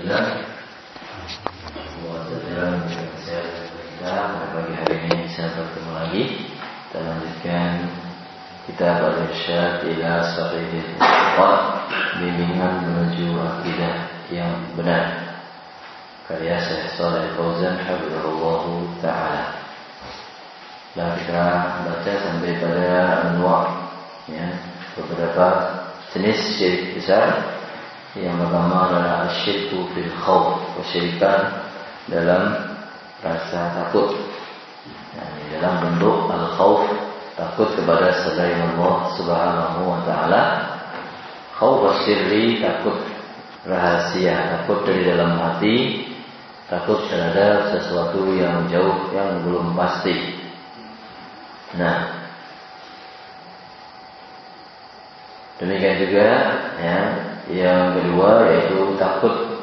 Alhamdulillah. Mudah-mudahan kita pada pagi hari ini bisa bertemu lagi. Kita lanjutkan kitab Al-Irsyad ila Sahihil I'tiqad, bimbingan menuju akidah yang benar, karya Syekh Shalih Fauzan hafizahullah taala. Dan kita baca sampai pada anwa', ya, beberapa jenis syirik besar. Yang pertama adalah asyirku fil khawf, kesyirikan dalam rasa takut, dalam bentuk al-khawf, takut kepada selain Allah subhanahu wa ta'ala. Khawf asyirri, takut rahasia, takut dari dalam hati, takut terhadap sesuatu yang jauh, yang belum pasti. Nah, demikian juga, ya, yang kedua yaitu takut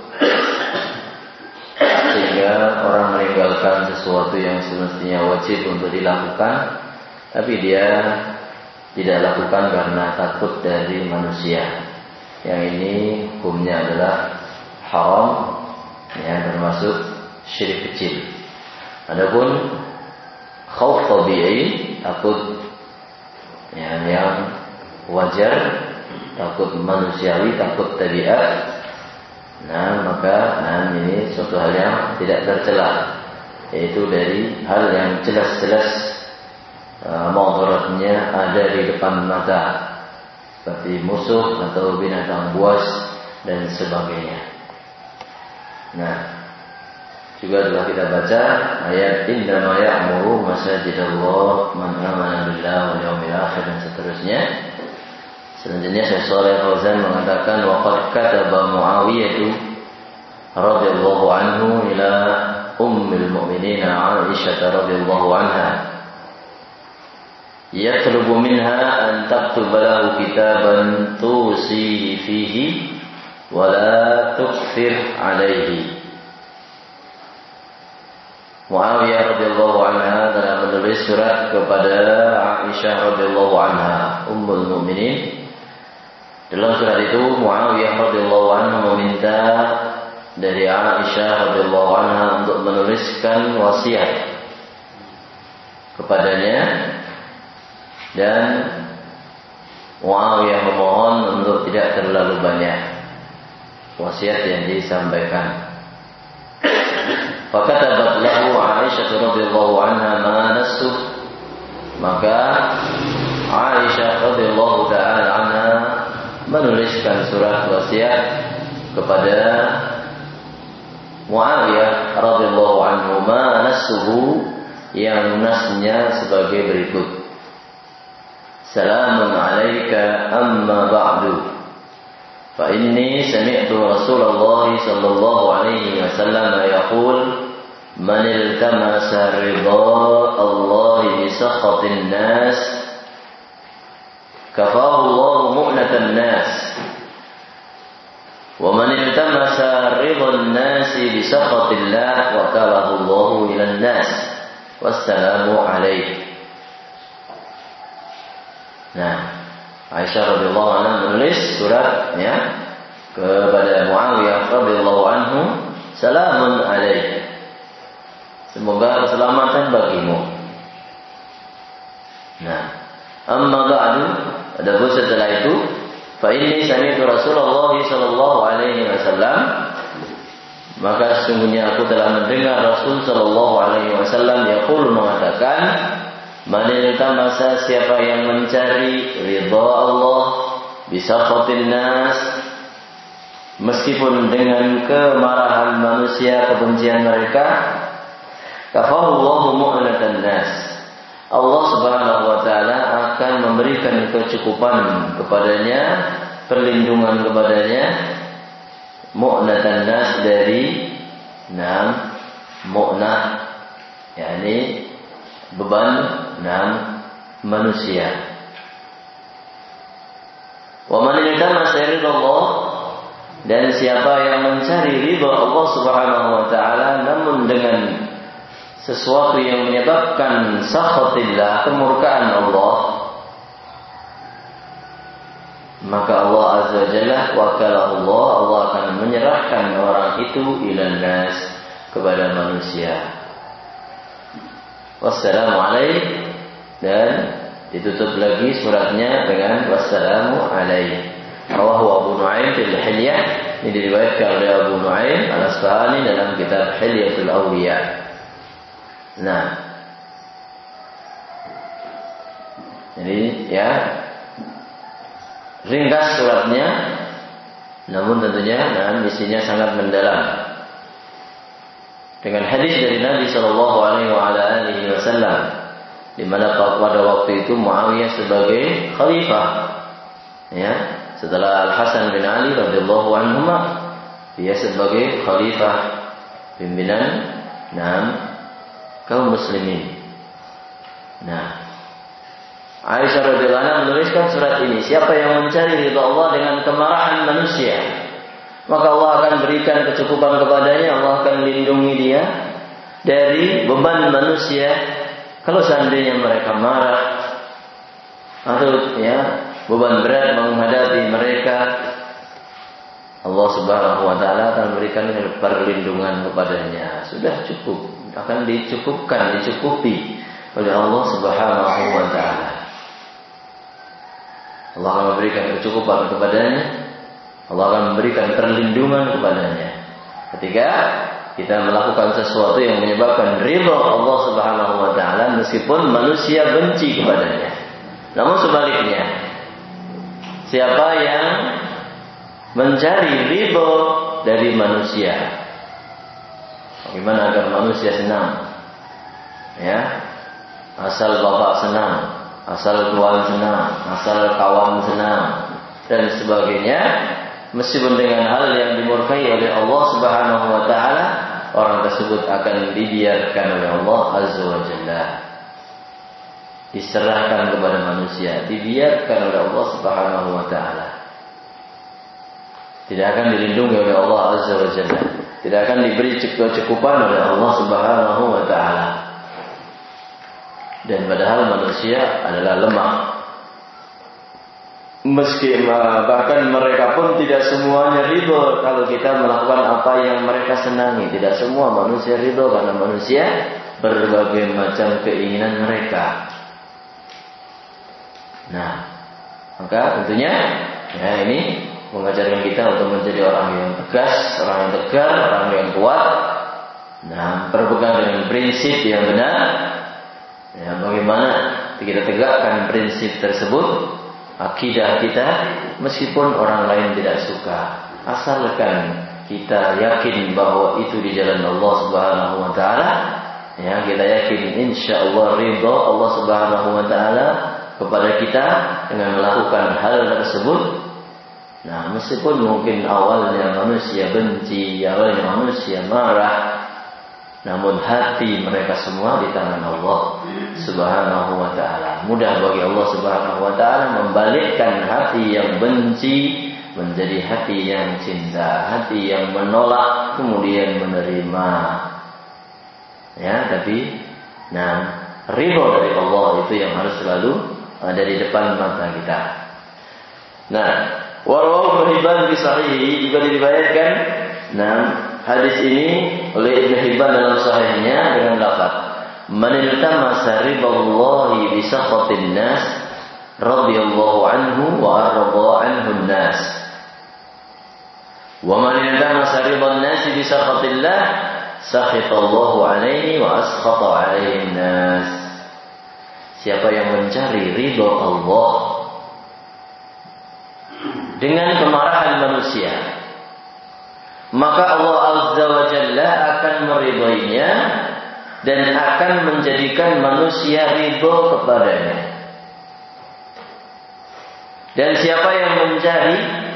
sehingga orang meninggalkan sesuatu yang semestinya wajib untuk dilakukan, tapi dia tidak lakukan karena takut dari manusia. Yang ini hukumnya adalah haram, ya, termasuk syirik kecil. Adapun khauf tabi'i, takut yang wajar, takut manusiawi, takut tabiat, maka ini suatu hal yang tidak tercela, yaitu dari hal yang jelas-jelas mudaratnya ada di depan mata, seperti musuh atau binatang buas dan sebagainya. Nah, juga telah kita baca ayat innama ya'muru masajidallah man amana billahi wal yawmil akhir dan seterusnya. Selanjutnya Syekh Shalih Fauzan mengatakan waqad kataba Muawiyah radhiyallahu anhu ila ummil mu'minin Aisyah radhiyallahu anha yatlubu minha an taktuba lahu kitaban tusi fihi wa la tukthir alaihi. Muawiyah radhiyallahu anha telah menulis surat kepada Aisyah radhiyallahu anha, ummul mu'minin. Dalam surat itu Muawiyah radhiyallahu anhu meminta dari Aisyah radhiyallahu anha untuk menuliskan wasiat kepadanya, dan Muawiyah memohon untuk tidak terlalu banyak wasiat yang disampaikan. Fakatabat lahu Aisyah radhiyallahu anha ma nassuh, maka Aisyah radhiyallahu ta'ala anha menuliskan surat wasiat kepada Muawiyah radhiyallahu anhu ma nassuhu, yang nasnya sebagai berikut: Salamun alayka amma ba'du, fa inni sami'tu Rasulullah sallallahu alaihi wasallam yaqul man iltamasa ridha Allah bi sakhatin nas kafahu Allah mu'natan nas, wa man iltamasa ridhan nas bi sakhatillah wa kalahu Allah ila nas. Wassalamu alaihi. Nah, Aisyah radhiyallahu anha menulis suratnya kepada Muawiyah radhiyallahu anhu, salamun alaihi, semoga keselamatan bagimu. Nah, amma ba'du, adapun setelah itu, fa inni sami'tu Rasulullah sallallahu alaihi wasallam, maka sesungguhnya aku telah mendengar Rasul sallallahu alaihi wasallam yaqul, mengatakan, man iltamasa, siapa yang mencari ridha Allah bisa khatin nas, meskipun dengan kemarahan manusia, kebencian mereka, kafahullahu mu'natan nas, Allah subhanahu wa ta'ala akan memberikan kecukupan kepadanya, perlindungan kepadanya, mu'natan nas, dari mu'nah, yakni beban manusia. Wa man iltamasa ridha Allah, dan siapa yang mencari ridha Allah subhanahu wa ta'ala namun dengan sesuatu yang menyebabkan sakhatillah, kemurkaan Allah, maka Allah Azza wa Jalla wakalallah, Allah akan menyerahkan orang itu ilan nas, kepada manusia. Wassalamu alaikum, dan ditutup lagi suratnya dengan wassalamu alaikum. Rawahu Abu Nu'aim fil Hilyah, ini diriwayatkan oleh Abu Nu'aim Al-Asfahani dalam kitab Hilyatul Awliya. Nah, jadi ya ringkas suratnya, namun tentunya isinya sangat mendalam. Dengan hadis dari Nabi Shallallahu Alaihi Wasallam, di mana pada waktu itu Muawiyah sebagai khalifah, ya, setelah Al Hasan bin Ali radhiyallahu anhuma, dia sebagai khalifah pimpinan kaum muslimin. Nah, Aisyah radhiyallahu anha menuliskan surat ini, siapa yang mencari ridha Allah dengan kemarahan manusia, maka Allah akan berikan kecukupan kepadanya, Allah akan lindungi dia dari beban manusia kalau seandainya mereka marah atau ya beban berat menghadapi mereka. Allah Subhanahu wa taala akan berikan perlindungan kepadanya. Sudah cukup, akan dicukupi oleh Allah Subhanahu wa taala. Allah akan memberikan kecukupan kepadanya, Allah akan memberikan perlindungan kepadanya ketika kita melakukan sesuatu yang menyebabkan ridha Allah Subhanahu wa taala meskipun manusia benci kepadanya. Namun sebaliknya, siapa yang mencari ridha dari manusia, bagaimana agar manusia senang? Ya, asal bapak senang, asal tuan senang, asal kawan senang, dan sebagainya. Meskipun dengan hal yang dimurkai oleh Allah Subhanahu wa taala, orang tersebut akan dibiarkan oleh Allah Azza wa Jalla. Diserahkan kepada manusia, dibiarkan oleh Allah Subhanahu wa taala. Tidak akan dilindungi oleh Allah Azza wa Jalla, tidak akan diberi kecukupan oleh Allah Subhanahu wa taala. Dan padahal manusia adalah lemah. Meski bahkan mereka pun tidak semuanya ridho kalau kita melakukan apa yang mereka senangi. Tidak semua manusia ridho, karena manusia berbagai macam keinginan mereka. Nah, maka tentunya ya ini mengajarkan kita untuk menjadi orang yang tegas, orang yang tegar, orang yang kuat. Nah, berpegang dengan prinsip yang benar. Ya, bagaimana kita tegakkan prinsip tersebut? Akidah kita, meskipun orang lain tidak suka, asalkan kita yakin bahwa itu di jalan Allah Subhanahu wa taala, ya, kita yakin insyaallah ridha Allah Subhanahu wa taala kepada kita dengan melakukan hal tersebut. Nah, meskipun mungkin awalnya manusia benci, awalnya manusia marah, namun hati mereka semua di tangan Allah Subhanahu wa ta'ala. Mudah bagi Allah Subhanahu wa ta'ala membalikkan hati yang benci menjadi hati yang cinta, hati yang menolak kemudian menerima. Ya, tapi ridha dari Allah itu yang harus selalu ada di depan mata kita. Nah, warawahu Ibnu Hibban fi sahih, juga diriwayatkan hadis ini oleh Ibnu Hibban dalam sahihnya dengan lafaz man iltamasa ridallahi bi sakhatin nas radhiyallahu anhu wa arda anhu an-nas wa man iltamasa ridan nas bi sakhatillah sakhitallahu alaihi wa askhata alaihi an-nas. Siapa yang mencari ridha Allah dengan kemarahan manusia, maka Allah Azza wa Jalla akan meridhoinya dan akan menjadikan manusia ridho kepadanya. Dan siapa yang mencari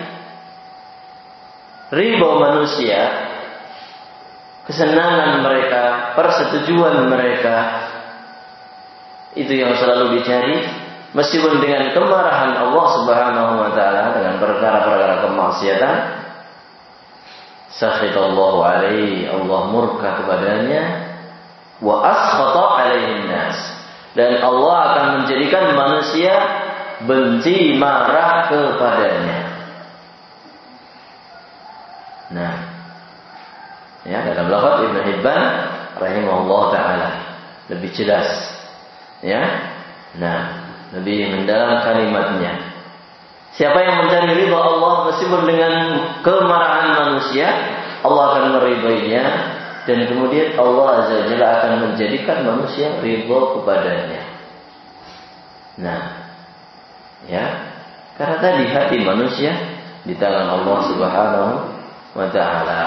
ridho manusia, kesenangan mereka, persetujuan mereka, itu yang selalu dicari, meskipun dengan kemarahan Allah Subhanahu wa taala dengan perkara-perkara kemaksiatan, sakhitallahu alaihi, Allah murka kepadanya, wa askhata alaihi nas, dan Allah akan menjadikan manusia benci, marah kepadanya. Nah, ya, dalam lafaz Ibnu Hibban rahimahullah taala lebih jelas, ya. Nah, lebih mendalam kalimatnya. Siapa yang mencari ridha Allah meskipun dengan kemarahan manusia, Allah akan meridhoinya, dan kemudian Allah Azza wa Jalla akan menjadikan manusia ridha kepadanya. Nah, ya, karena tadi hati manusia di tangan Allah Subhanahu wa taala.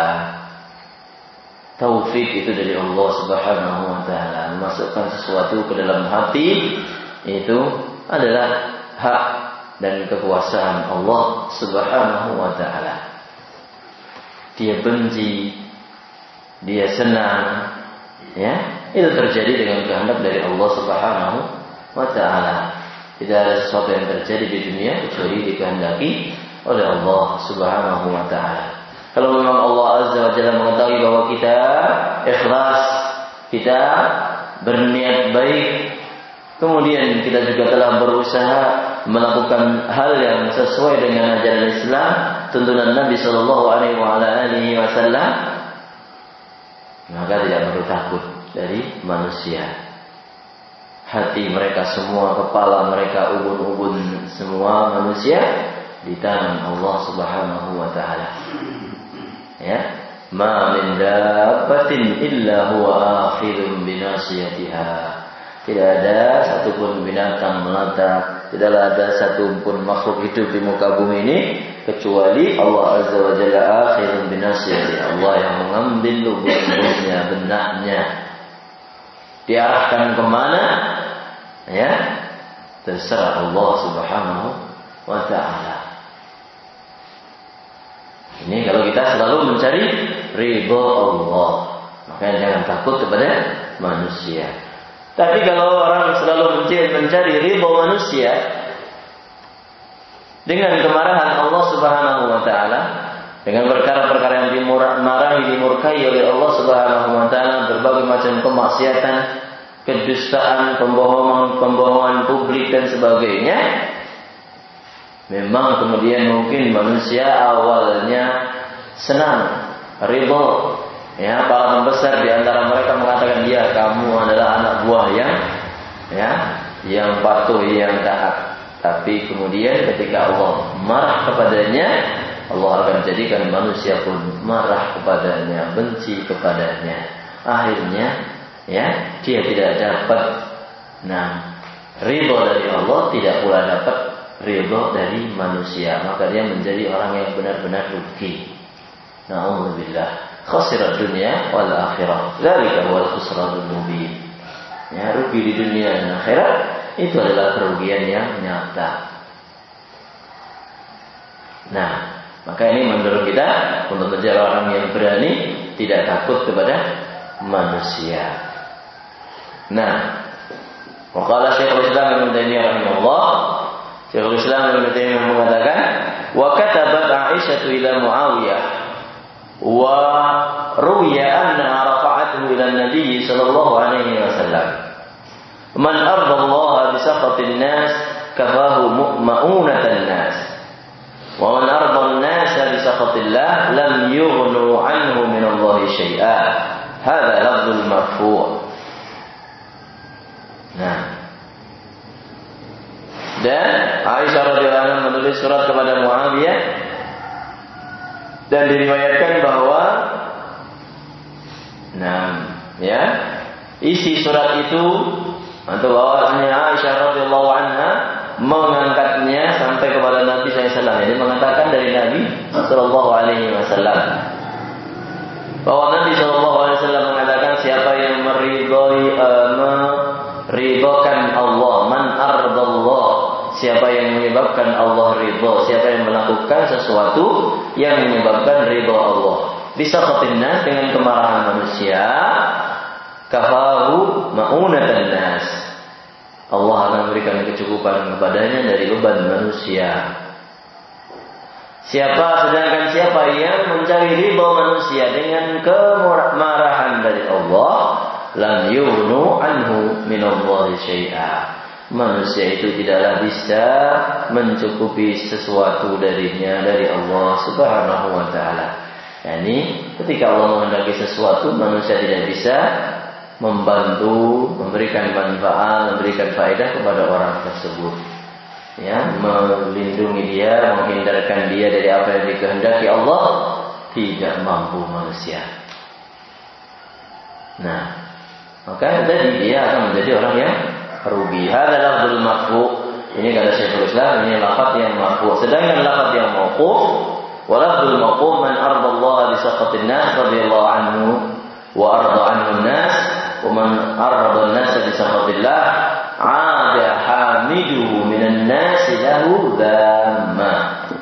Taufik itu dari Allah Subhanahu wa taala. Memasukkan sesuatu ke dalam hati itu adalah hak dan kekuasaan Allah Subhanahu wa taala. Dia benci, dia senang, ya, itu terjadi dengan kehendak dari Allah Subhanahu wa taala. Tidak ada sesuatu yang terjadi di dunia kecuali dikehendaki oleh Allah Subhanahu wa taala. Kalau memang Allah Azza wa Jalla mengetahui bahwa kita ikhlas, kita berniat baik, kemudian kita juga telah berusaha melakukan hal yang sesuai dengan ajaran Islam, tuntunan Nabi Sallallahu Alaihi Wasallam, maka tidak perlu takut dari manusia. Hati mereka semua, kepala mereka, ubun-ubun semua manusia di tangan Allah Subhanahu wa taala. Ya, ma min dabbatin illa huwa akhidun bi nasiyatiha. Tidak ada satupun binatang melata, tidaklah ada satupun makhluk hidup di muka bumi ini kecuali Allah Azza wa Jalla akhidun bi nasiyatiha. Allah yang mengambil lubang-lubangnya, benaknya. Diarahkan kemana? Ya, terserah Allah Subhanahu wa taala. Ini kalau kita selalu mencari ridha Allah, maka jangan takut kepada manusia. Tapi kalau orang selalu mencari ridha manusia dengan kemarahan Allah Subhanahu wa taala, dengan perkara-perkara yang dimurkai oleh Allah Subhanahu wa taala, berbagai macam kemaksiatan, kedustaan, pembohongan publik dan sebagainya, memang kemudian mungkin manusia awalnya senang, ridha, ya, para pembesar di antara mereka mengatakan, ya, kamu adalah anak buah yang patuh, yang taat. Tapi kemudian ketika Allah marah kepadanya, Allah akan jadikan manusia pun marah kepadanya, benci kepadanya. Akhirnya, ya, dia tidak dapat ridha dari Allah, tidak pula dapat ridha dari manusia, maka dia menjadi orang yang benar-benar rugi. Na'udzubillah, khasirad dunya wal akhirah. Dzalika huwal khusranul mubin. Ya, rugi di dunia dan akhirat itu adalah kerugian yang nyata. Nah, maka ini mendorong kita untuk menjadi orang yang berani, tidak takut kepada manusia. Nah, waqala Syekhul Islam Ibnu Taimiyah rahimahullah, Syekhul Islam Ibnu Taimiyah mengatakan, wa katabat Aisyah ila Muawiyah wa ruwiya anna rafa'athu ila Nabi sallallahu alaihi wasallam. Man arda Allah bi sakhatin nas kafahu ma'unatan nas. Wa man arda an-nas bi sakhatillah lam yughnu anhu min Allah syai'a. Hadza lafzul marfu'. Nah, dan Aisyah radhiyallahu anha menulis surat kepada Muawiyah, dan diriwayatkan bahwa isi surat itu atau bahwasanya Aisyah radhiyallahu anha mengangkatnya sampai kepada Nabi SAW. Jadi mengatakan dari Nabi sallallahu alaihi wasallam bahwa Nabi sallallahu alaihi wasallam mengatakan, siapa yang meridhakan Allah, man ardallah, siapa yang menyebabkan Allah ridha, siapa yang melakukan sesuatu yang menyebabkan ridha Allah, bisa khatinnas, dengan kemarahan manusia, kafahu ma'unatan nas, Allah akan memberikan kecukupan kepadanya dari beban manusia. Sedangkan siapa yang mencari ridha manusia dengan kemarahan dari Allah, lam yughnu anhu minallahi syai'a, manusia itu tidaklah bisa mencukupi sesuatu darinya dari Allah Subhanahu wa taala. Yani ketika Allah menghendaki sesuatu, manusia tidak bisa membantu, memberikan manfaat, memberikan faedah kepada orang tersebut. Ya, melindungi dia, menghindarkan dia dari apa yang dikehendaki Allah, tidak mampu manusia. Nah, maka jadi dia akan menjadi orang yang rugi. Hada lafzul marfu. Ini kata Syekhul Islam, ini lafaz yang marfu. Sedangkan lafaz yang mauquf, wa lafzul mauquf man ardallaha bi saqatin nas radhiyallahu anhu wa arda anhu an-nas wa man arda an-nas bi saqatillah 'ada hamiduhu minan nas lahu dhamma.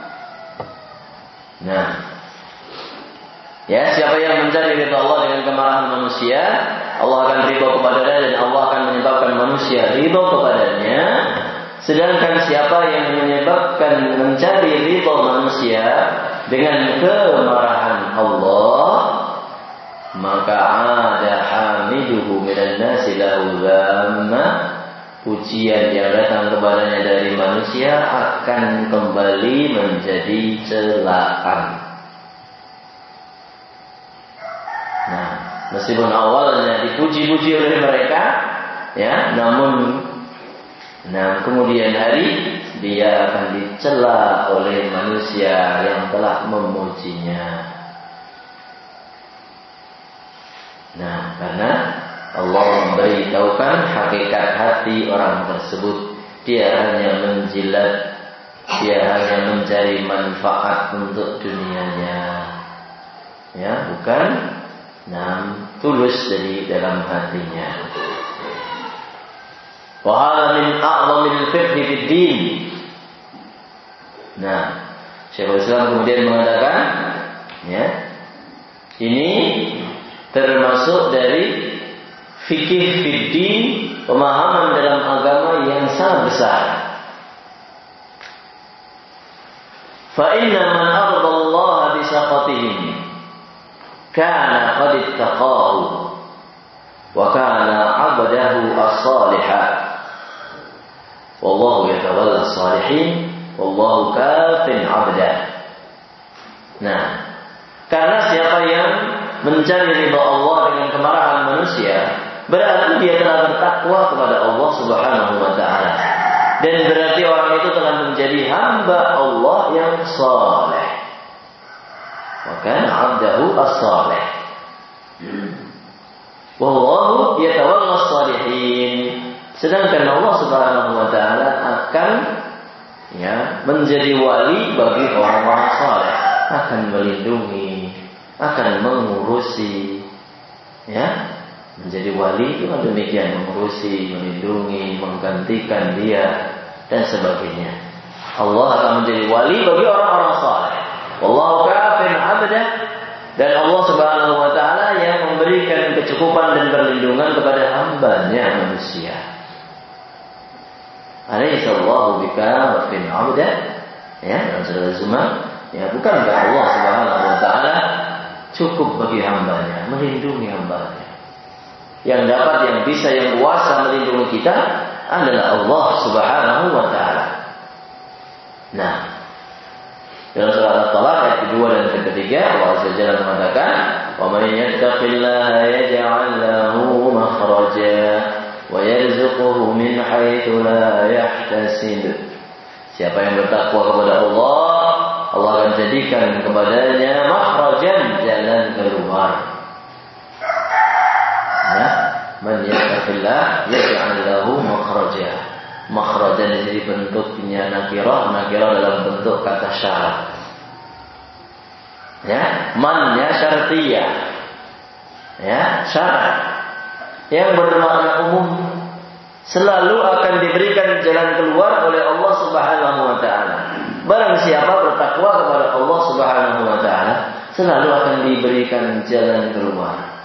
Nah, ya, siapa yang mencari ridha Allah dengan kemarahan manusia, Allah akan ridha kepadanya dan Allah akan menyebabkan manusia ridha kepadanya. Sedangkan siapa yang menyebabkan mencari ridha manusia dengan kemarahan Allah, maka ada hamiduhu minan nasi lahu dhamma, pujian yang datang kepadanya dari manusia akan kembali menjadi celaan. Nah, meskipun awalnya dipuji-puji oleh mereka, ya, namun kemudian hari dia akan dicela oleh manusia yang telah memujinya. Nah, karena Allah memberitahukan hakikat hati orang tersebut, dia hanya menjilat, dia hanya mencari manfaat untuk dunianya, ya, bukan tulus dari dalam hatinya. Wa hadha min a'zamil fiqhi fid din. Nah, Syekhul Islam kemudian mengatakan, ya, ini termasuk dari fikih fid din, pemahaman dalam agama yang sangat besar. Fa inna man arda Allah bi saqatihim kana qad ittaqahu wa kana 'abdahu as-salihah wallahu yatawalla as-salihin wallahu kafin 'abdah. Nah, karena siapa yang mencari ridha Allah dengan kemarahan manusia, berarti dia telah bertakwa kepada Allah Subhanahu wa taala, dan berarti orang itu telah menjadi hamba Allah yang saleh. Maka 'abdahu as-salih. Wallahu yatawalla as-salihin. Sedangkan Allah Subhanahu wa taala akan, ya, menjadi wali bagi orang-orang saleh, akan melindungi, akan mengurusi, ya. Menjadi wali itu demikian, mengurusi, melindungi, menggantikan dia dan sebagainya. Allah akan menjadi wali bagi orang-orang saleh. Wallahu kafin 'abdah, dan Allah Subhanahu wa taala yang memberikan kecukupan dan perlindungan kepada hambanya manusia. Alaihissallahu bikafin 'abdah, ya, dalam surah Az-Zumar, ya, bukankah Allah Subhanahu wa taala cukup bagi hambanya, melindungi hambanya. Yang dapat, yang bisa, yang kuasa melindungi kita adalah Allah Subhanahu wa taala. Nah, dalam surah At-Talaq ayat kedua dan ketiga, Allah Azza wa Jalla mengatakan, "Wa man yattaqillaha yaj'al lahu makhraja wa yarzuquhu min haitsu la yahtasib." Siapa yang bertakwa kepada Allah, Allah akan jadikan kepadanya makhrajan, jalan keluar. Nah, man yattaqillah yaj'al lahu makhraja. Makhrajan jadi bentuknya nakirah dalam bentuk kata syarat. Ya, man-nya syartiyah. Ya, syarat yang bermakna umum, selalu akan diberikan jalan keluar oleh Allah Subhanahu wa taala. Barang siapa bertakwa kepada Allah Subhanahu wa taala, selalu akan diberikan jalan keluar.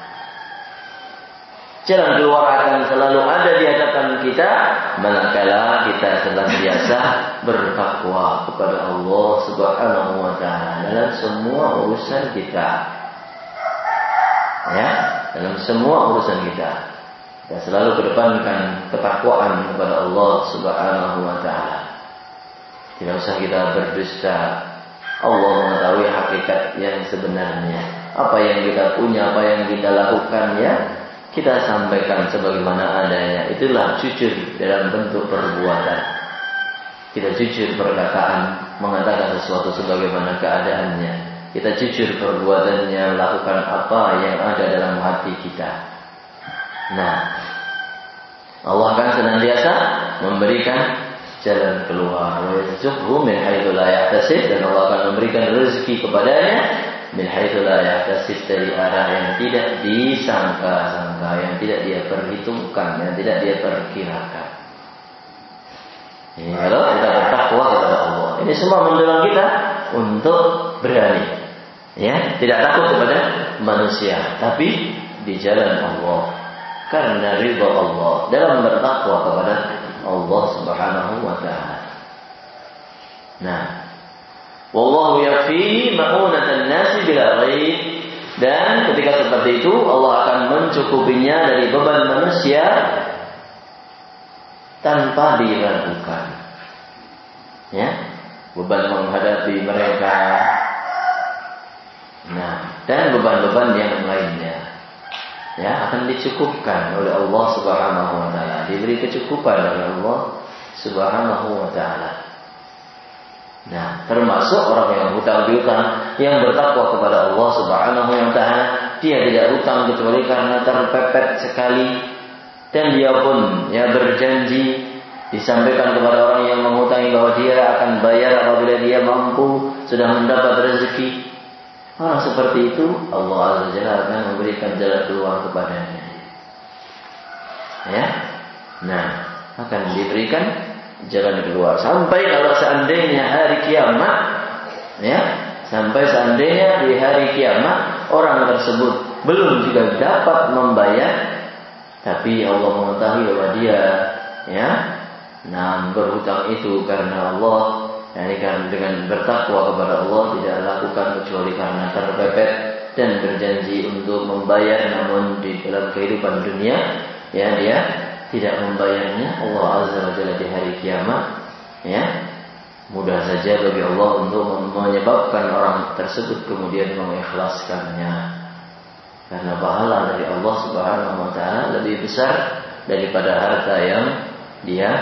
Jalan keluar akan selalu ada di hadapan kita manakala kita senantiasa bertakwa kepada Allah Subhanahu wa taala dalam semua urusan kita. Ya, dalam semua urusan kita. dan selalu kedepankan ketakwaan kepada Allah Subhanahu wa taala. Tidak usah kita berdusta. Allah mengetahui hakikat yang sebenarnya. Apa yang kita punya, apa yang kita lakukan, ya kita sampaikan sebagaimana adanya. Itulah jujur dalam bentuk perbuatan. Kita jujur perkataan, mengatakan sesuatu sebagaimana keadaannya. Kita jujur perbuatannya, melakukan apa yang ada dalam hati kita. Nah, Allah akan senantiasa memberikan jalan keluar. Wa yarzuqhu min haitsu la yahtasib, dan Allah akan memberikan rezeki kepadanya min haitsu la yahtasib, dari arah yang tidak disangka-sangka, yang tidak dia perhitungkan, yang tidak dia perkirakan. Ini kalau kita bertakwa kepada Allah, ini semua mendorong kita untuk berani, ya, tidak takut kepada manusia, tapi di jalan Allah, karena ridha Allah dalam bertakwa kepada Allah Subhanahu wa taala. Nah, wallahu yakfi ma'unatan nasi bila ghaib, dan ketika seperti itu Allah akan mencukupinya dari beban manusia tanpa diragukan. Ya, beban menghadapi mereka. Nah, dan beban-beban yang lainnya, ya, akan dicukupkan oleh Allah Subhanahu wa taala, diberi kecukupan oleh Allah Subhanahu wa taala. Nah, termasuk orang yang hutang piutang, yang bertakwa kepada Allah Subhanahu wa taala, dia tidak hutang kecuali karena terpepet sekali, dan dia pun ya berjanji, disampaikan kepada orang yang menghutangi bahwa dia akan bayar apabila dia mampu, sudah mendapat rezeki. Orang seperti itu Allah Azza wa Jalla akan memberikan jalan keluar kepadanya. Ya, nah, akan diberikan jalan keluar. Sampai kalau seandainya hari kiamat, ya, sampai seandainya di hari kiamat orang tersebut belum juga dapat membayar, tapi Allah mengetahui bahwa dia, ya, nah, berhutang itu karena Allah. Yani kan dengan bertakwa kepada Allah, tidak lakukan kecuali karena terpepet dan berjanji untuk membayar, namun di dalam kehidupan dunia, ya, dia tidak membayarnya. Allah Azza wa Jalla di hari kiamat, ya, mudah saja bagi Allah untuk menyebabkan orang tersebut kemudian mengikhlaskannya, karena pahala dari Allah Subhanahu wa taala lebih besar daripada harta yang dia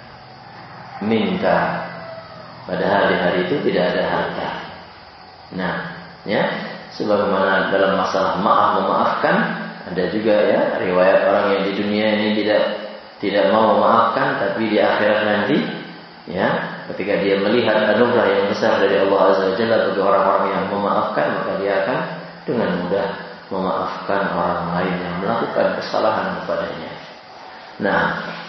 minta. Padahal di hari itu tidak ada harta. Nah, ya, sebagaimana dalam masalah maaf memaafkan, ada juga, ya, riwayat orang yang di dunia ini tidak mau memaafkan, tapi di akhirat nanti, ya, ketika dia melihat anugerah yang besar dari Allah Azza wa Jalla bagi orang-orang yang memaafkan, maka dia akan dengan mudah memaafkan orang lain yang melakukan kesalahan kepadanya. Nah,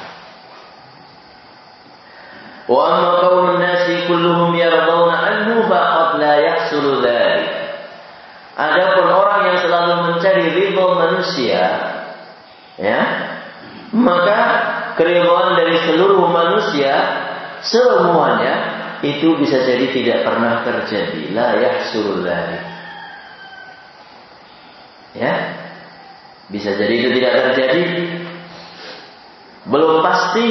wa amma qaulun nasi kulluhum yardawna anhu faqad la yahsulu dzalik. Adapun orang yang selalu mencari ridha manusia, ya, maka keridhaan dari seluruh manusia semuanya itu bisa jadi tidak pernah terjadi. La yahsulu dzalik. Ya, bisa jadi itu tidak terjadi, belum pasti.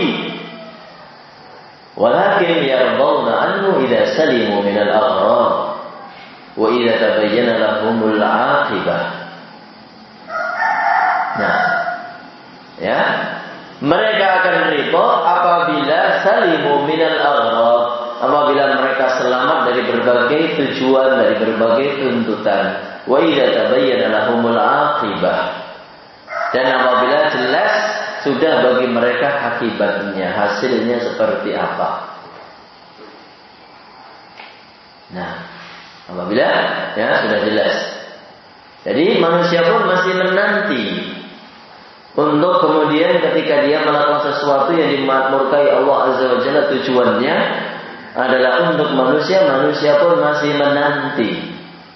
Walakin yardawna anhu idza salimu min al-aghrab wa idza tabayyana lahumul 'aqibah. Nah, ya, mereka akan ridha apabila salimu min al-aghrab, apabila mereka selamat dari berbagai tujuan, dari berbagai tuntutan. Wa idza tabayyana lahumul 'aqibah, dan apabila jelas sudah bagi mereka akibatnya, hasilnya seperti apa. Nah, apabila, ya, sudah jelas. Jadi manusia pun masih menanti untuk kemudian ketika dia melakukan sesuatu yang dimurkai Allah Azza wa Jalla, tujuannya adalah untuk manusia, manusia pun masih menanti.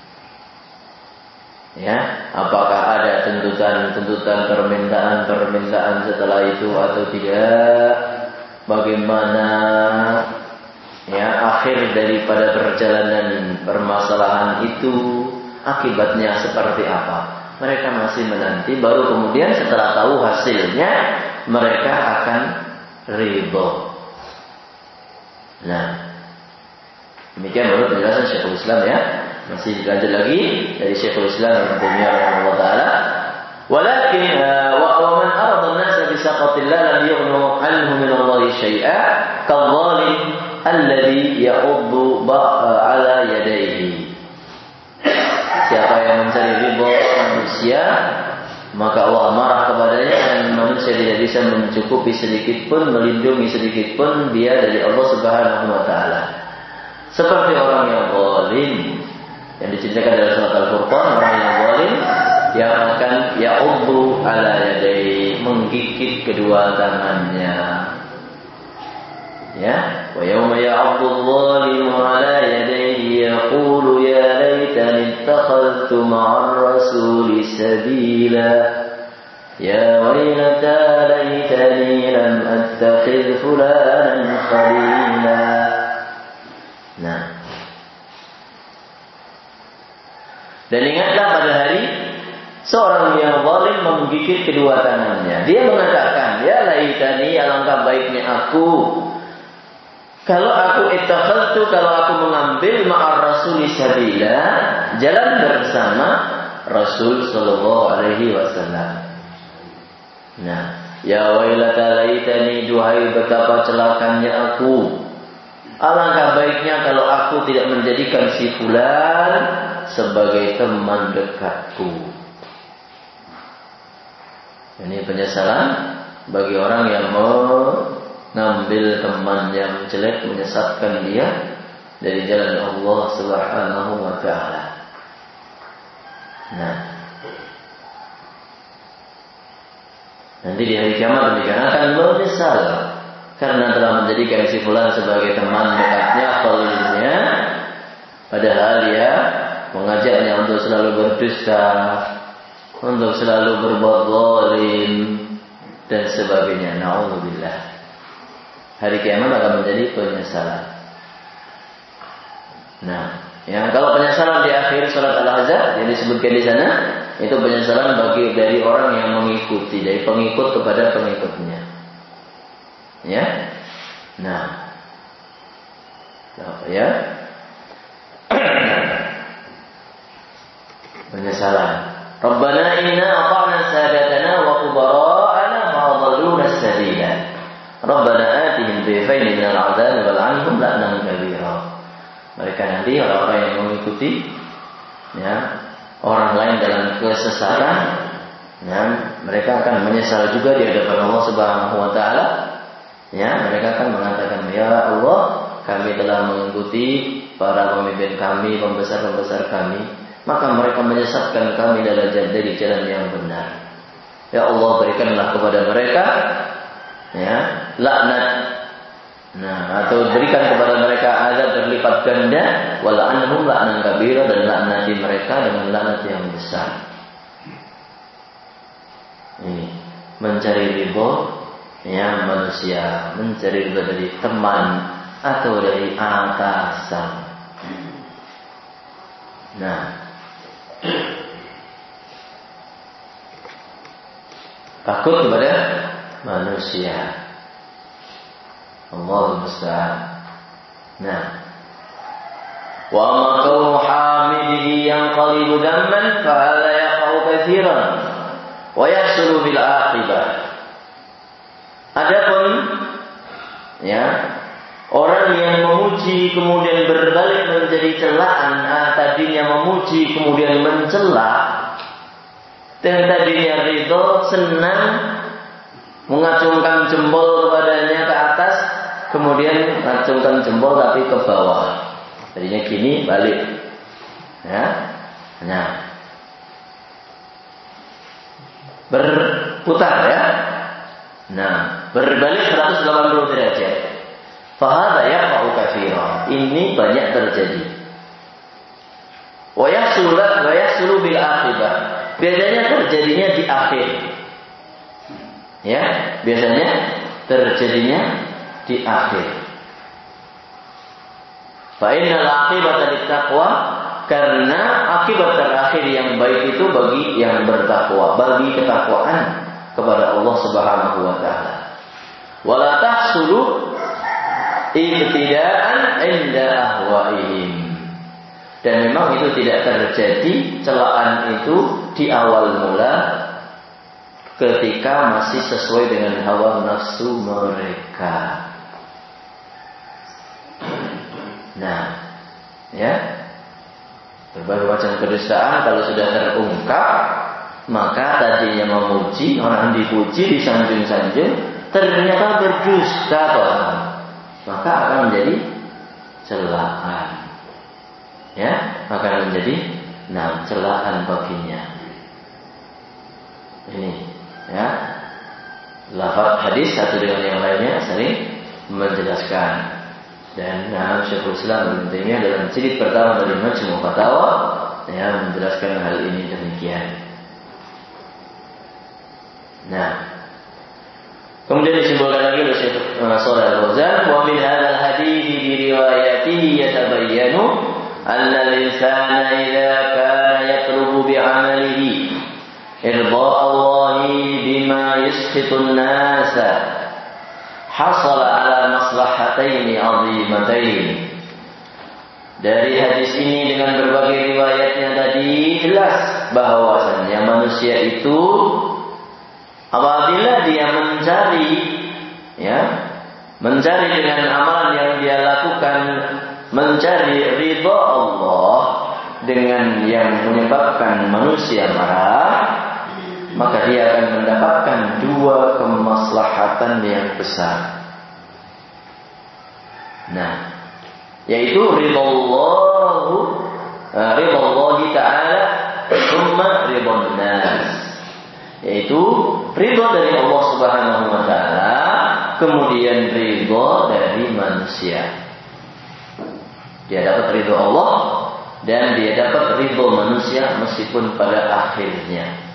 Ya, apakah ada tuntutan-tuntutan, permintaan-permintaan setelah itu atau tidak? Bagaimana, ya, akhir daripada perjalanan permasalahan itu, akibatnya seperti apa? mereka masih menanti, baru kemudian setelah tahu hasilnya mereka akan ridho. Nah, demikian menurut penjelasan Syekhul Islam ya. Masih dilanjut lagi dari Syekhul Islam Ibnu Taimiyah rahimahullah taala. Walakin wa man arada an-nas bi saqatillah lam yughnu anhu min Allah syai'a kadh-dhalim alladhi ya'uddu ala yadayhi. Siapa yang mencari ridha manusia, maka Allah marah kepadanya dan manusia tidak bisa mencukupi sedikit pun, melindungi sedikit pun dia dari Allah Subhanahu wa taala. Seperti orang yang zalim yang diceritakan dalam surat Al-Furqan, orang yang zalim yang akan ya'uddu ala yadayhi, menggigit kedua tangannya. Ya, wa yawma ya'uddu adh-dhalimu ala yadayhi yaqulu ya laitani ittakhadhtu ma'ar rasuli sabila ya waylata laitani lam attakhidh fulanan khalila. Nah, dan ingatlah pada hari seorang yang zalim menggigit kedua tangannya. Dia mengatakan, ya laitani, alangkah baiknya aku kalau aku ittakhadtu, kalau aku mengambil ma'ar rasuli sabila, jalan bersama Rasul sallallahu alaihi wasallam. Nah, ya wailata laitani, duhai betapa celakanya aku. Alangkah baiknya kalau aku tidak menjadikan si fulan sebagai teman dekatku. Ini penyesalan bagi orang yang mengambil teman yang jelek, menyesatkan dia dari jalan Allah Subhanahu wa taala. Nah, nanti di hari kiamat mereka akan menyesal karena telah menjadikan si fulan sebagai teman dekatnya, khalilnya, padahal dia mengajaknya untuk selalu berdusta, untuk selalu berbuat zalim dan sebagainya. Na'udzubillah. Hari kiamat akan menjadi penyesalan. Nah, yang kalau penyesalan di akhir surat Al-Ahzab yang disebutkan di sana, itu penyesalan bagi dari orang yang mengikuti, dari pengikut kepada pengikutnya. Ya. Nah. Apa ya? Penyesalan. Rabbana inna ata'na sadatana wa kubara'ana fa'adalluna as-sabila. Rabbana atihim dhifaini minal 'adzabi wal 'anhum la'nan kabira. Mereka nanti orang-orang yang mengikuti ya, orang lain dalam kesesatan, ya, mereka akan menyesal juga di hadapan Allah Subhanahu wa taala. Ya, mereka akan mengatakan, ya Allah, kami telah mengikuti para pemimpin kami, pembesar-pembesar kami, maka mereka menyesatkan kami dari jalan yang benar. Ya Allah, berikanlah kepada mereka ya laknat, nah, atau berikan kepada mereka azab berlipat ganda, wala'anhum la'nan kabira, dan laknati mereka dengan laknat yang besar. Ini mencari ridho ya manusia, mencari ridho dari teman atau dari atasan. Nah, takut kepada manusia. Allahumma musta'an. Nah, wa ma kaunu hamidihi yanqalibu damman fa la yaqau katsiran wa yahsulu bil aqibah. Adapun ya orang yang memuji kemudian berbalik menjadi celaan, tadinya memuji kemudian mencela, dan tadinya ridho, senang, mengacungkan jempol kepadanya ke atas, kemudian mengacungkan jempol tapi ke bawah. Tadinya gini, balik. Ya. Nah. Berputar ya. Nah, berbalik 180 derajat. Fahadha yaqa'u katsiran. Ini banyak terjadi. Wa yahsulu bil akhirah. Biasanya terjadinya di akhir. Ya, biasanya terjadinya di akhir. Fa innal aqibata littaqwa, Karena akibat terakhir yang baik itu bagi yang bertakwa, bagi ketakwaan kepada Allah Subhanahu wa taala. Wala tahsulu ibtida'an 'inda ahwa'ihim. Dan memang itu tidak terjadi, celaan itu di awal mula ketika masih sesuai dengan hawa nafsu mereka. Nah, ya, berbagai macam kedustaan kalau sudah terungkap, maka tadinya memuji, orang dipuji, disanjung-sanjung, ternyata berdusta, maka akan menjadi celaan. Ya, maka akan menjadi celaan baginya. Ini, ya, lafaz hadis satu dengan yang lainnya sering menjelaskan. Dan Syekhul Islam Ibnu Taimiyah dalam jilid pertama dari Majmu' Fatawa ya menjelaskan hal ini demikian. Nah, kemudian disebutkan lagi oleh Syekh Shalih Al-Fauzan, wa min hadzal hadits bi riwayatihi yatabayyanu anna al-insana idza kana yatlubu bi 'amalihi irda' Allah bima yusqitu an-nasa hasala ala maslahataini 'azimatain. Dari hadis ini dengan berbagai riwayatnya tadi jelas bahwasannya manusia itu apabila dia mencari dengan amalan yang dia lakukan, mencari ridha Allah dengan yang menyebabkan manusia marah, maka dia akan mendapatkan dua kemaslahatan yang besar. Nah, yaitu ridha Allah Ta'ala thumma ridha nas, yaitu ridha dari Allah Subhanahu wa taala, kemudian ridha dari manusia. Dia dapat ridha Allah dan dia dapat ridha manusia meskipun pada akhirnya.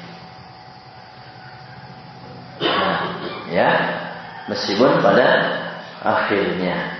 Ya, meskipun pada akhirnya.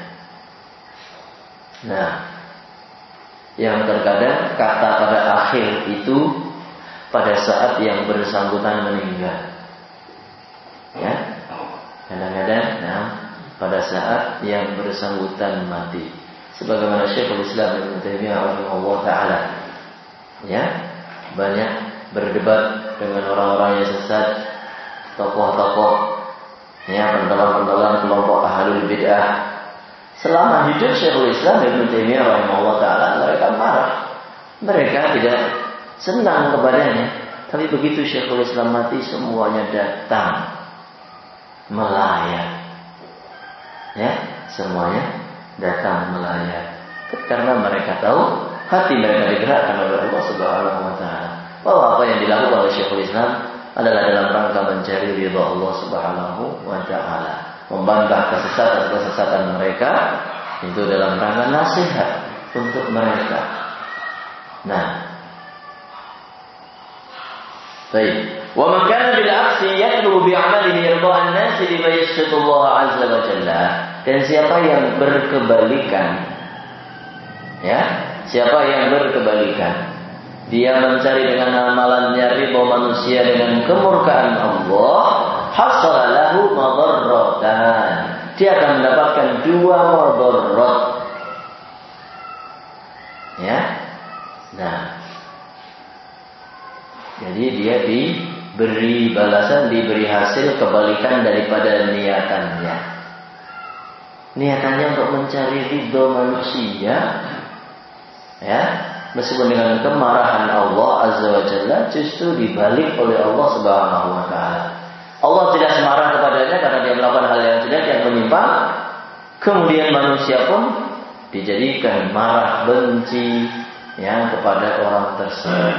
Nah, yang terkadang kata pada akhir itu pada saat yang bersangkutan meninggal. Ya, kadang-kadang pada saat yang bersangkutan mati. Sebagaimana Syekhul Islam Ibnu Taimiyah rahimahullah taala, ya, banyak berdebat dengan orang-orang yang sesat, tokoh-tokoh, ya, pentolan-pentolan kelompok ahlul bid'ah. Selama hidup Syekhul Islam Ibnu Taimiyah rahimahullah taala, mereka marah, mereka tidak senang kepadanya. Tapi begitu Syekhul Islam mati, semuanya datang melayat, ya, semuanya datang melayat, karena mereka tahu hati mereka digerakkan oleh Allah Subhanahu wa taala, bahwa apa yang dilakukan oleh Syekhul Islam adalah dalam rangka mencari ridha Allah Subhanahu wa taala, membantah kesesatan mereka, itu dalam rangka nasihat untuk mereka. Nah, baik. Wa man kana bil aksi yatlubu bi 'amalihi ridha an-nas bima yasqitu Allah 'azza wa jalla. Dan siapa yang berkebalikan, ya, siapa yang berkebalikan, dia mencari dengan amalannya ridha manusia dengan kemurkaan Allah, hasala lahu madarratan. Dia akan mendapatkan dua madarrat. Ya. Nah, jadi dia diberi balasan, diberi hasil kebalikan daripada niatannya. Niatannya untuk mencari ridha manusia, ya, meskipun dengan kemarahan Allah Azza wa Jalla, justru dibalik oleh Allah Subhanahu wa taala. Allah tidak semarah kepadanya karena dia melakukan hal yang jelek, yang menyimpang. Kemudian manusia pun dijadikan marah, benci, ya, kepada orang tersebut.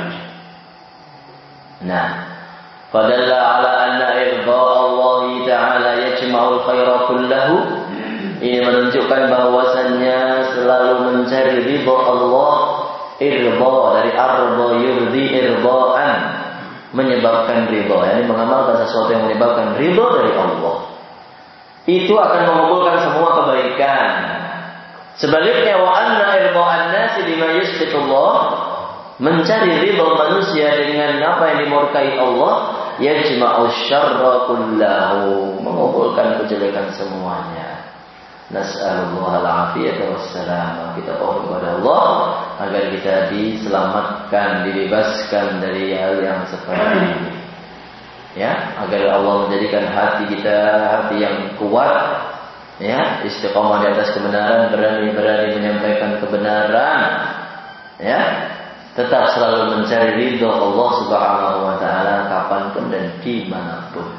Nah, fadalla ala anna irda Allah Ta'ala yajma'ul khaira kullahu. Ini menunjukkan bahwasannya selalu mencari ridha Allah. Irda dari arda yurdi irdaan, menyebabkan ridha, yakni mengamalkan sesuatu yang menyebabkan ridha dari Allah, itu akan mengumpulkan semua kebaikan. Sebaliknya, wa anna irda an-nas bima yusqitullah, mencari ridha manusia dengan apa yang dimurkai Allah, yajma'u syarra kullahu, mengumpulkan kejelekan semuanya. Nas'alullah al-afiyata wassalam. Kita mohon kepada Allah agar kita diselamatkan, dibebaskan dari hal yang seperti ini. Ya, agar Allah menjadikan hati kita hati yang kuat, ya, istiqamah di atas kebenaran, berani-berani menyampaikan kebenaran, ya, tetap selalu mencari ridha Allah Subhanahu wa taala kapanpun dan dimanapun.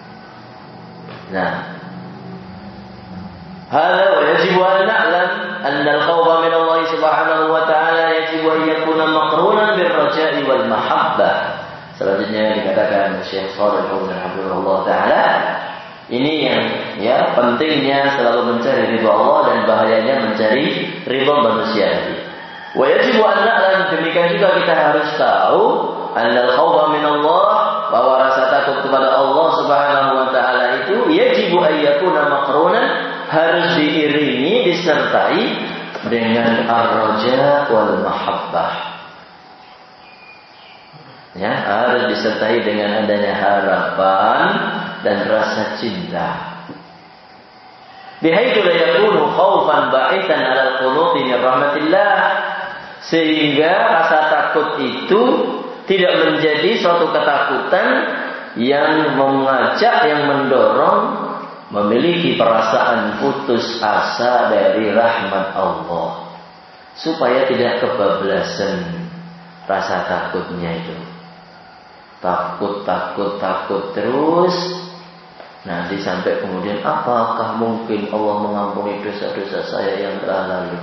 Nah, هذا ويجب أن نعلم أن الخوف من الله سبحانه وتعالى يجب أن يكون مقرونا بالرجاء والمحبة. Selanjutnya dikatakan Syekh Shalih Al-Fauzan taala, ini yang ya pentingnya selalu mencari ridha Allah dan bahayanya mencari ridha manusia. Wa yajibu an na'lam, demikian juga kita harus tahu annal khawfa min Allah, bahwa rasa takut kepada Allah Subhanahu wa taala itu yajibu an yakuna maqrunan, harus diiringi, disertai dengan ar-raja wal mahabbah. Ya, harus disertai dengan adanya harapan dan rasa cinta. Bihaitsu la yakunu khaufan ba'itan 'ala al-qunuti min rahmatillah, sehingga rasa takut itu tidak menjadi suatu ketakutan yang mengajak, yang mendorong memiliki perasaan putus asa dari rahmat Allah, supaya tidak kebablasan rasa takutnya itu. Takut terus, nanti sampai kemudian apakah mungkin Allah mengampuni dosa-dosa saya yang telah lalu?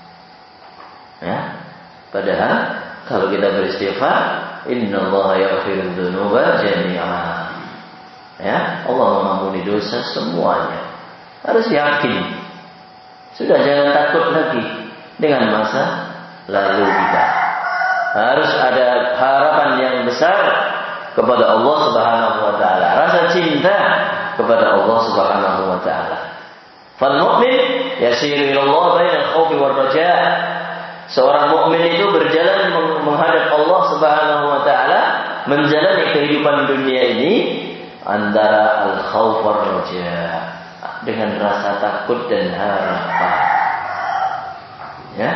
Ya, padahal kalau kita beristighfar, innallaha yaghfiru dzunuba jami'a. Ya, Allah mengampuni dosa semuanya. Harus yakin. Sudah, jangan takut lagi dengan masa lalu kita. Harus ada harapan yang besar kepada Allah Subhanahu wa taala, rasa cinta kepada Allah Subhanahu wa taala. Fal mu'min yasiru ila Allah bainal khaufi war raja. Seorang mukmin itu berjalan menghadap Allah Subhanahu wa taala, menjalani kehidupan dunia ini antara al-khauf war raja, dengan rasa takut dan harapan. Ya.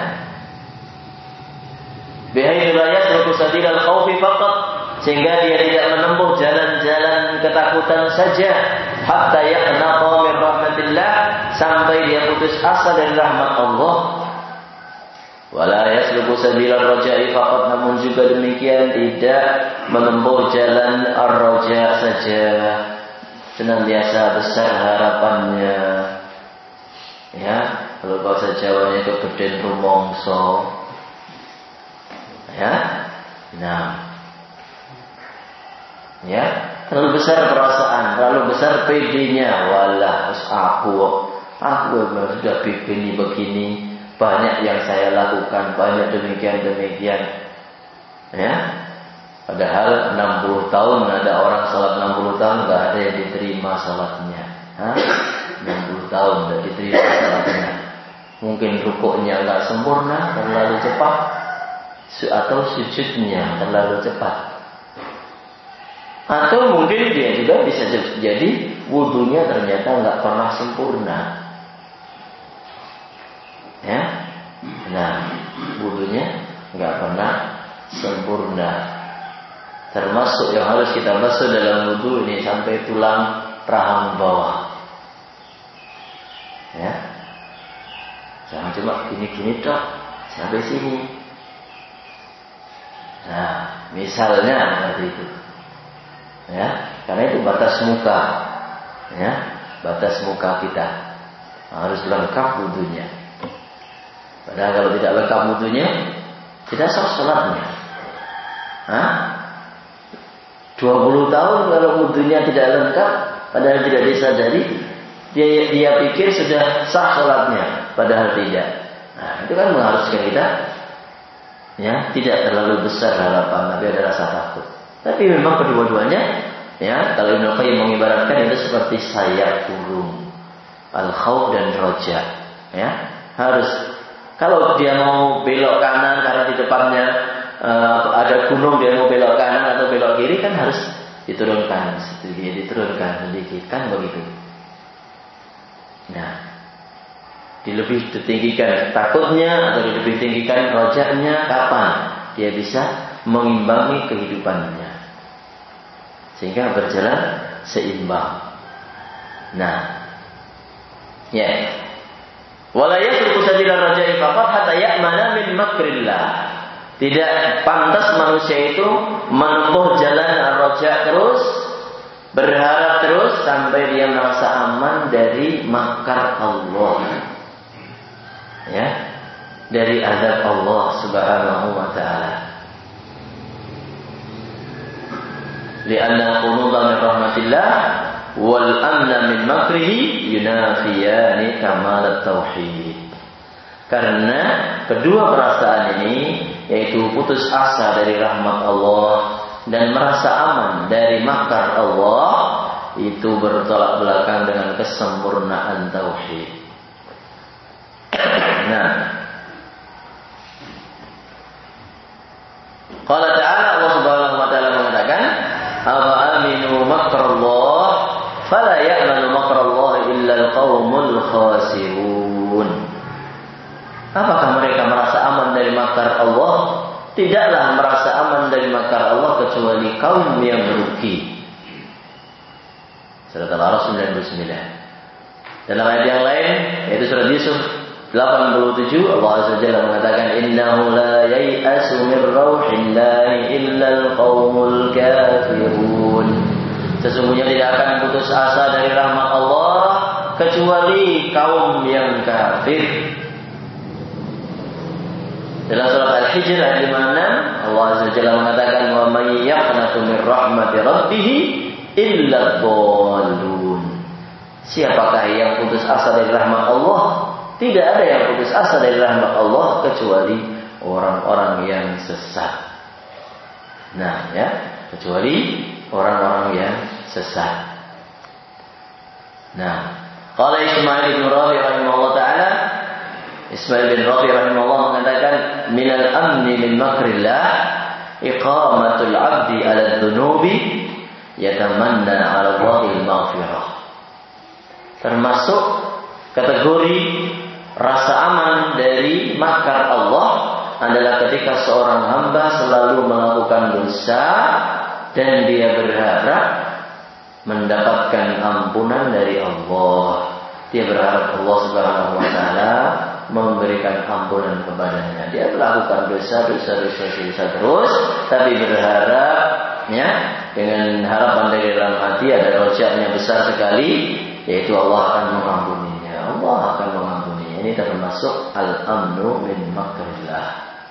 Bihaitsu la yasluku sabilal khaufi faqat, sehingga dia tidak menempuh jalan-jalan ketakutan saja, hatta yaqnaqa min rahmatillah, sampai dia putus asa dari rahmat Allah. Wala yasluku sabilal raja'i faqat, namun juga demikian tidak menempuh jalan ar-raja saja, senantiasa besar harapannya. Ya, kalau bahasa Jawanya itu beden rumangsa. Ya. Nah, ya, terlalu besar perasaan, terlalu besar PD-nya. Walah, aku sudah begini, banyak yang saya lakukan, banyak demikian. Ya, padahal 60 tahun ada orang salat 60 tahun nggak ada yang diterima salatnya. 60 tahun nggak diterima salatnya. Mungkin rukuknya nggak sempurna, terlalu cepat, atau sujudnya terlalu cepat. Atau mungkin dia juga bisa jadi wudunya ternyata nggak pernah sempurna. Ya, nah, wudunya nggak pernah sempurna. Termasuk yang harus kita basuh dalam wudu ini sampai tulang rahang bawah. Ya, jangan cuma gini-gini tok sampai sini. Nah, misalnya seperti itu. Ya, karena itu batas muka. Ya, batas muka kita harus lengkap wudunya. Padahal kalau tidak lengkap wudunya, tidak sah salatnya. 20 tahun kalau wudunya tidak lengkap, padahal tidak disadari, dia pikir sudah sah salatnya, padahal tidak. Nah, itu kan mengharuskan kita, ya, tidak terlalu besar harapan, tapi ada rasa takut. Tapi memang kedua-duanya, ya, kalau Ibnu Qayyim mengibaratkan itu seperti sayap burung, al-khauf dan roja. Ya, harus, kalau dia mau belok kanan karena di depannya ada gunung dia mau belok kanan atau belok kiri kan harus diturunkan sedikit kan begitu. Nah, dilebih ditinggikan takutnya atau dilebih tinggikan rojaknya kapan dia bisa mengimbangi kehidupannya sehingga berjalan seimbang. Nah, ya. Wala yasluku sabilan raja'i faqat hatta ya'mana min makrillah. Tidak pantas manusia itu menempuh jalan ar-raja terus, berharap terus sampai dia merasa aman dari makar Allah. Ya, dari azab Allah Subhanahu wa taala. Li'anna qunuda min rahmatillah wal amna min makrihi yunafiyani kamal at-tauhid. Karena kedua perasaan ini, yaitu putus asa dari rahmat Allah dan merasa aman dari makar Allah, itu bertolak belakang dengan kesempurnaan tauhid. Nah, qala ta'ala, Allah Subhanahu wa taala mengatakan, "Afa aminu makrallah fala ya'manu makrallah illa al-qaumul khasirun." Apakah mereka merasa aman dari makar Allah? Tidaklah merasa aman dari makar Allah kecuali kaum yang merugi. Surat Al-A'raf 99. Dalam ayat yang lain, yaitu surat Yusuf 87, Allah Azza wa Jalla mengatakan, "Innahu la yai'asu min rauhillahi illa al-qaumul kafirun." Sesungguhnya tidak akan putus asa dari rahmat Allah kecuali kaum yang kafir. Dalam surat Al-Hijr ayat 56, Allah Azza wa Jalla mengatakan, "Wa may yaqnatu min rahmati rabbih illa dhallun." Siapakah yang putus asa dari rahmat Allah? Tidak ada yang putus asa dari rahmat Allah kecuali orang-orang yang sesat. Nah, ya, kecuali orang-orang yang sesat. Nah, qala Ismail bin Rabi rahimahullah taala, Ismail bin Rabi rahimahullah mengatakan, "Minal amni min makrillah iqamatul 'abdi 'ala dzunubi yatamanna 'ala Allahil maghfirah." Termasuk kategori rasa aman dari makar Allah adalah ketika seorang hamba selalu melakukan dosa dan dia berharap mendapatkan ampunan dari Allah. Dia berharap Allah Subhanahu wa taala memberikan ampunan kepadanya. Dia melakukan dosa terus, tapi berharap, ya, dengan harapan dari dalam hati ada rojaknya besar sekali, yaitu Allah akan mengampuninya. Allah akan mengampuninya. Ini termasuk al-amnu min makrillah.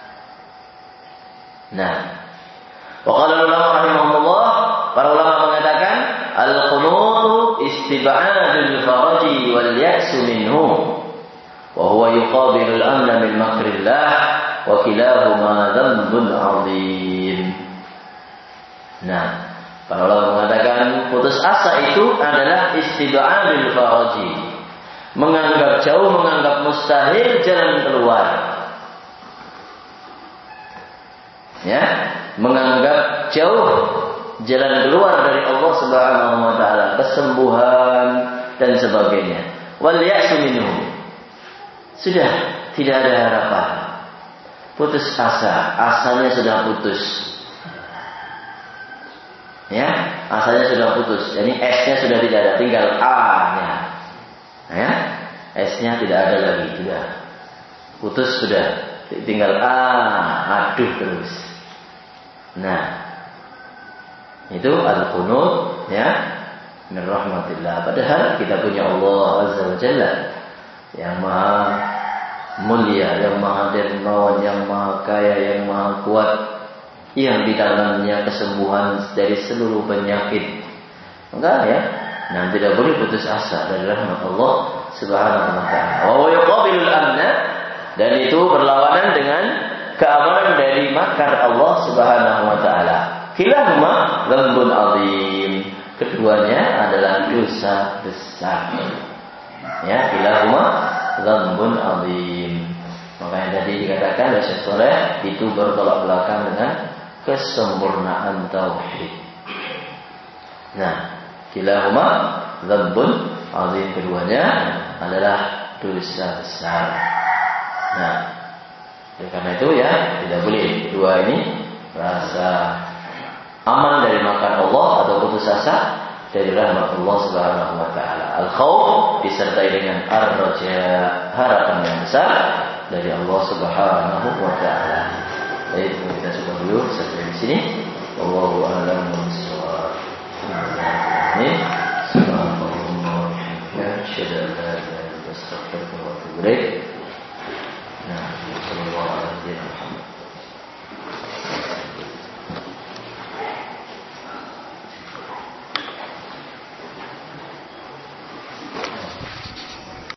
Nah, waqala ulama rahimahullah, para ulama mengatakan al-qunutu istib'adul faraji wal ya'su minhu. وهو يقابل الأمن من مكر الله وكلاهما ذنب عظيم. Nah, para ulama mengatakan putus asa itu adalah istib'adul faraji, menganggap jauh, menganggap mustahil jalan keluar. Ya, menganggap jauh jalan keluar dari Allah Subhanahu wa taala, kesembuhan dan sebagainya. Wal ya'su minhu. Sudah tidak ada harapan, putus asa, asanya sudah putus, ya, asanya sudah putus. Jadi S-nya sudah tidak ada, tinggal A-nya, ya, S-nya tidak ada lagi, sudah putus, sudah tinggal A, aduh terus. Nah, itu al-qunut, ya, min rahmatillah. Padahal kita punya Allah Azza wa Jalla yang maha mulia, yang maha dermawan, yang maha kaya, yang maha kuat, yang di dalamnya kesembuhan dari seluruh penyakit. Enggak, ya, nah tidak boleh putus asa dari rahmat Allah Subhanahu wa taala. Wa yuqabilul amna, dan itu berlawanan dengan keamanan dari makar Allah Subhanahu wa taala. Kilahuma dzambun azim. Keduanya adalah dosa besar. Ya, kilahuma dzambun azim. Maka yang tadi dikatakan oleh Syekh Saleh itu bertolak belakang dengan kesempurnaan tauhid. Nah, kilahuma dzambun azim, keduanya adalah dosa besar. Nah, karena itu ya tidak boleh dua ini rasa aman dari makan Allah atau putus asa dari rahmat Allah Subhanahu wa taala. Al-khauf disertai dengan ar-raja, harapan yang besar dari Allah Subhanahu wa taala. Baik, kita coba dulu sampai di sini. Wallahu a'lam bishawab. Amin. Subhanallah wa bihamdihi, asyhadu an la ilaha illa anta, astaghfiruka wa atubu ilaik.